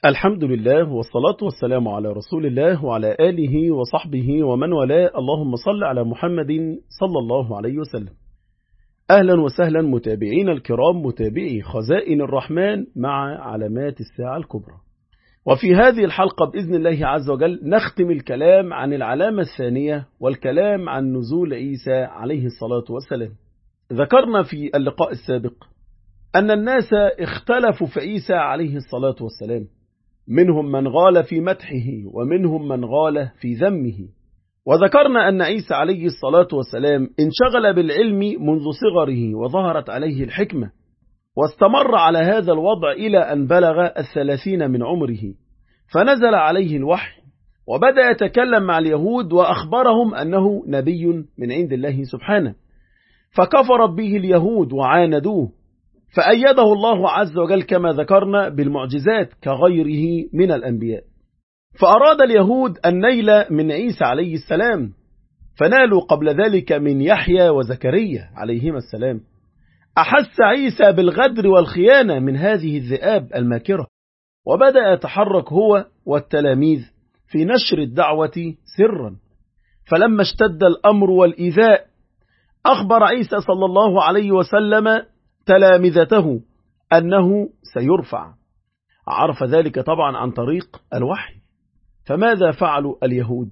الحمد لله والصلاة والسلام على رسول الله وعلى آله وصحبه ومن والاه. اللهم صل على محمد صلى الله عليه وسلم. أهلا وسهلا متابعين الكرام، متابعي خزائن الرحمن مع علامات الساعة الكبرى. وفي هذه الحلقة بإذن الله عز وجل نختم الكلام عن العلامة الثانية والكلام عن نزول عيسى عليه الصلاة والسلام. ذكرنا في اللقاء السابق أن الناس اختلفوا في عيسى عليه الصلاة والسلام، منهم من غال في مدحه ومنهم من غال في ذمه. وذكرنا أن عيسى عليه الصلاة والسلام انشغل بالعلم منذ صغره وظهرت عليه الحكمة، واستمر على هذا الوضع إلى أن بلغ 30 من عمره، فنزل عليه الوحي وبدأ يتكلم مع اليهود وأخبرهم أنه نبي من عند الله سبحانه، فكفرت به اليهود وعاندوه، فأيده الله عز وجل كما ذكرنا بالمعجزات كغيره من الأنبياء. فأراد اليهود النيل من عيسى عليه السلام، فنالوا قبل ذلك من يحيى وزكريا عليهما السلام. أحس عيسى بالغدر والخيانة من هذه الذئاب الماكرة، وبدأ يتحرك هو والتلاميذ في نشر الدعوة سرا. فلما اشتد الأمر والإيذاء أخبر عيسى صلى الله عليه وسلم تلامذته أنه سيرفع. عرف ذلك طبعا عن طريق الوحي. فماذا فعلوا اليهود؟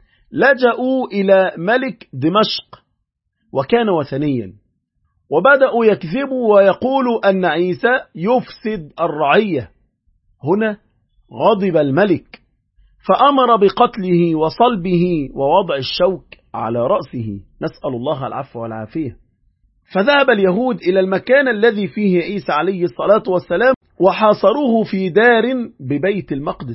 لجأوا إلى ملك دمشق وكان وثنيا، وبدأوا يكذبوا ويقولوا أن عيسى يفسد الرعية. هنا غضب الملك فأمر بقتله وصلبه ووضع الشوك على رأسه، نسأل الله العفو والعافية. فذهب اليهود إلى المكان الذي فيه عيسى عليه الصلاة والسلام وحاصروه في دار ببيت المقدس،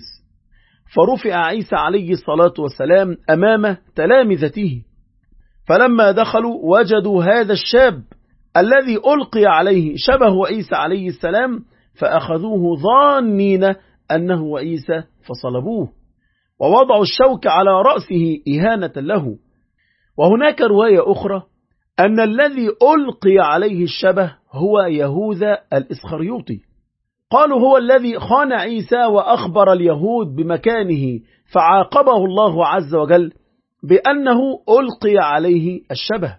فرفع عيسى عليه الصلاة والسلام أمام تلامذته. فلما دخلوا وجدوا هذا الشاب الذي ألقي عليه شبه عيسى عليه السلام، فأخذوه ظانين أنه عيسى فصلبوه ووضعوا الشوك على رأسه إهانة له. وهناك رواية أخرى أن الذي ألقي عليه الشبه هو يهوذا الإسخريوطي، قالوا هو الذي خان عيسى وأخبر اليهود بمكانه، فعاقبه الله عز وجل بأنه ألقي عليه الشبه،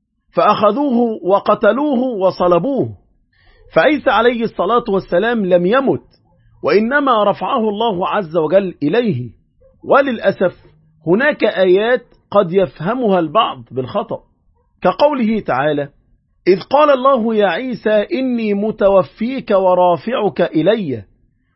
فأخذوه وقتلوه وصلبوه. فعيسى عليه الصلاة والسلام لم يمت، وإنما رفعه الله عز وجل إليه. وللأسف هناك آيات قد يفهمها البعض بالخطأ، كقوله تعالى: إذ قال الله يا عيسى إني متوفيك ورافعك إلي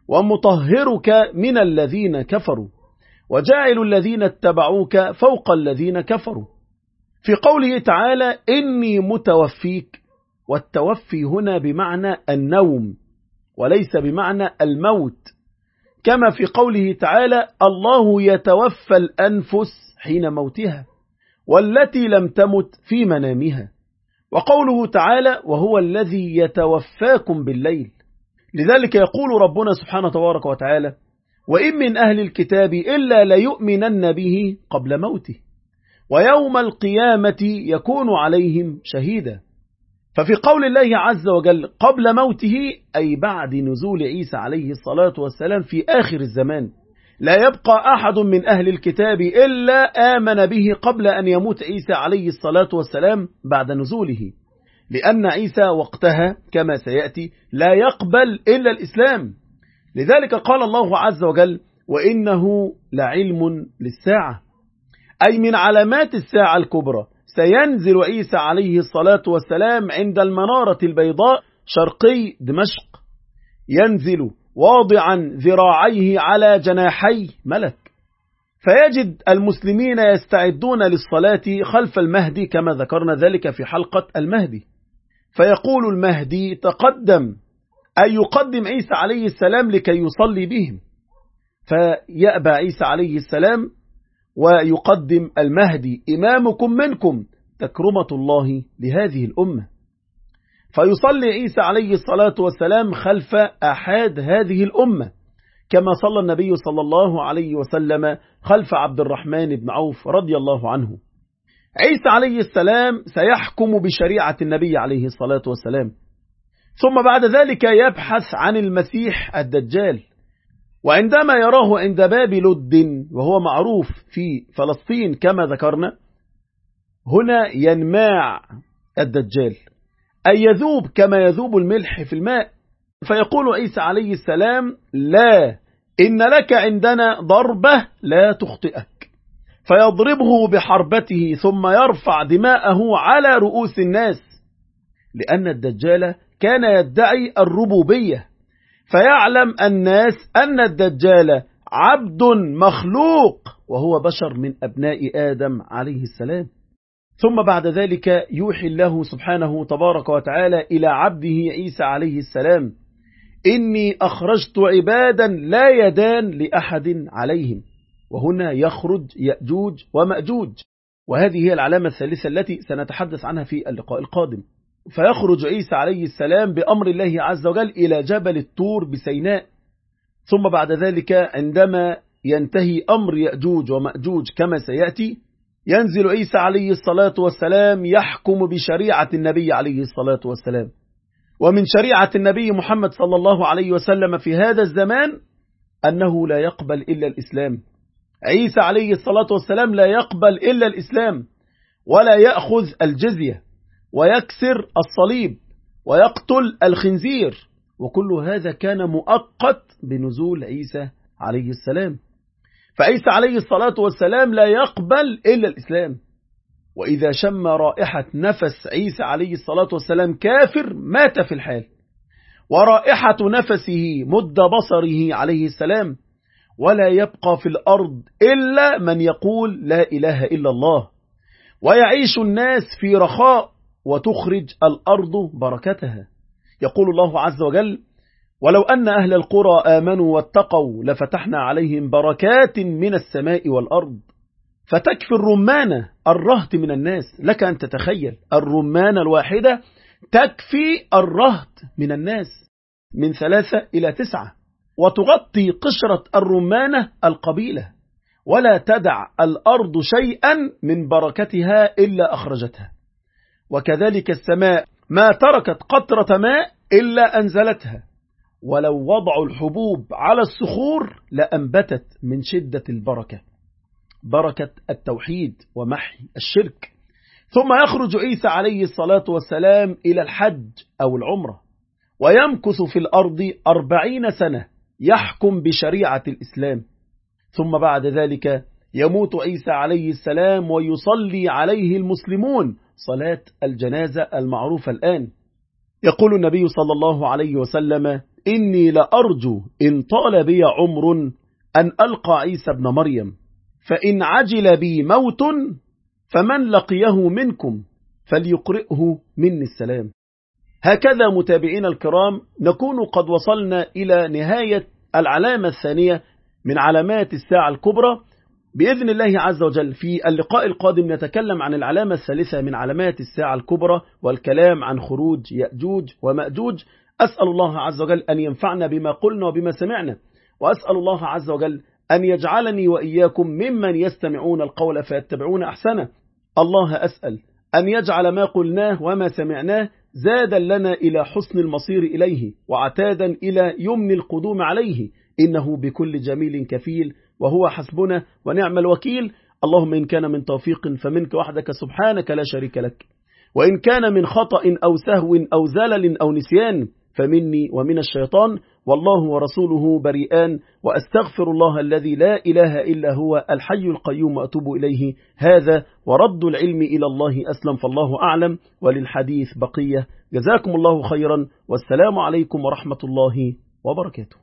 ومطهرك من الذين كفروا وجاعل الذين اتبعوك فوق الذين كفروا. في قوله تعالى إني متوفيك، والتوفي هنا بمعنى النوم وليس بمعنى الموت، كما في قوله تعالى الله يتوفى الأنفس حين موتها والتي لم تمت في منامها. وقوله تعالى وهو الذي يتوفاكم بالليل. لذلك يقول ربنا سبحانه تبارك وتعالى: وإن من أهل الكتاب إلا ليؤمنن به قبل موته ويوم القيامة يكون عليهم شهيدا. ففي قول الله عز وجل قبل موته أي بعد نزول عيسى عليه الصلاة والسلام في آخر الزمان، لا يبقى أحد من أهل الكتاب إلا آمن به قبل أن يموت عيسى عليه الصلاة والسلام بعد نزوله، لأن عيسى وقتها كما سيأتي لا يقبل إلا الإسلام. لذلك قال الله عز وجل: وإنه لعلم للساعة، أي من علامات الساعة الكبرى. سينزل عيسى عليه الصلاة والسلام عند المنارة البيضاء شرقي دمشق، ينزل واضعا ذراعيه على جناحي ملك، فيجد المسلمين يستعدون للصلاة خلف المهدي كما ذكرنا ذلك في حلقة المهدي، فيقول المهدي تقدم، أي يقدم عيسى عليه السلام لكي يصلي بهم، فيأبى عيسى عليه السلام ويقدم المهدي إمامكم منكم تكرمة الله لهذه الأمة، فيصلي عيسى عليه الصلاة والسلام خلف أحد هذه الأمة، كما صلى النبي صلى الله عليه وسلم خلف عبد الرحمن بن عوف رضي الله عنه. عيسى عليه السلام سيحكم بشريعة النبي عليه الصلاة والسلام، ثم بعد ذلك يبحث عن المسيح الدجال، وعندما يراه عند باب لد وهو معروف في فلسطين كما ذكرنا، هنا ينماع الدجال أي يذوب كما يذوب الملح في الماء. فيقول عيسى عليه السلام: لا، إن لك عندنا ضربة لا تخطئك. فيضربه بحربته ثم يرفع دماءه على رؤوس الناس، لأن الدجال كان يدعي الربوبية، فيعلم الناس أن الدجال عبد مخلوق وهو بشر من أبناء آدم عليه السلام. ثم بعد ذلك يوحي الله سبحانه تبارك وتعالى إلى عبده عيسى عليه السلام: إني أخرجت عبادا لا يدان لأحد عليهم. وهنا يخرج يأجوج ومأجوج، وهذه هي العلامة الثالثة التي سنتحدث عنها في اللقاء القادم. فيخرج عيسى عليه السلام بأمر الله عز وجل إلى جبل الطور بسيناء. ثم بعد ذلك عندما ينتهي أمر يأجوج ومأجوج كما سيأتي، ينزل عيسى عليه الصلاة والسلام يحكم بشريعة النبي عليه الصلاة والسلام. ومن شريعة النبي محمد صلى الله عليه وسلم في هذا الزمان أنه لا يقبل إلا الإسلام. عيسى عليه الصلاة والسلام لا يقبل إلا الإسلام، ولا يأخذ الجزية، ويكسر الصليب، ويقتل الخنزير، وكل هذا كان مؤقت بنزول عيسى عليه السلام. فعيسى عليه الصلاة والسلام لا يقبل إلا الإسلام. وإذا شم رائحة نفس عيسى عليه الصلاة والسلام كافر مات في الحال، ورائحة نفسه مد بصره عليه السلام، ولا يبقى في الأرض إلا من يقول لا إله إلا الله، ويعيش الناس في رخاء وتخرج الأرض بركتها. يقول الله عز وجل: ولو أن أهل القرى آمنوا واتقوا لفتحنا عليهم بركات من السماء والأرض. فتكفي الرمانة الرهط من الناس. لك أن تتخيل الرمانة الواحدة تكفي الرهط من الناس من 3 إلى 9، وتغطي قشرة الرمانة القبيلة، ولا تدع الأرض شيئا من بركتها إلا أخرجتها. وكذلك السماء ما تركت قطرة ماء إلا أنزلتها، ولو وضعوا الحبوب على الصخور لأنبتت من شدة البركة، بركة التوحيد ومحي الشرك. ثم يخرج عيسى عليه الصلاة والسلام إلى الحج أو العمرة، ويمكث في الأرض 40 سنة يحكم بشريعة الإسلام. ثم بعد ذلك يموت عيسى عليه السلام ويصلي عليه المسلمون صلاة الجنازة المعروفة الآن. يقول النبي صلى الله عليه وسلم: إني لأرجو إن طال بي عمر أن ألقى عيسى ابن مريم، فإن عجل بي موت فمن لقيه منكم فليقرئه مني السلام. هكذا متابعين الكرام نكون قد وصلنا إلى نهاية العلامة الثانية من علامات الساعة الكبرى. بإذن الله عز وجل في اللقاء القادم نتكلم عن العلامة الثالثة من علامات الساعة الكبرى، والكلام عن خروج يأجوج ومأجوج. أسأل الله عز وجل أن ينفعنا بما قلنا وبما سمعنا، وأسأل الله عز وجل أن يجعلني وإياكم ممن يستمعون القول فيتبعون أحسنه. الله أسأل أن يجعل ما قلناه وما سمعناه زادا لنا إلى حسن المصير إليه، وعتادا إلى يمن القدوم عليه، إنه بكل جميل كفيل، وهو حسبنا ونعم الوكيل. اللهم إن كان من توفيق فمنك وحدك سبحانك لا شريك لك، وإن كان من خطأ أو سهو أو زلل أو نسيان فمني ومن الشيطان، والله ورسوله بريئان، وأستغفر الله الذي لا إله إلا هو الحي القيوم وأتوب إليه. هذا ورد العلم إلى الله أسلم، فالله أعلم، وللحديث بقية. جزاكم الله خيرا، والسلام عليكم ورحمة الله وبركاته.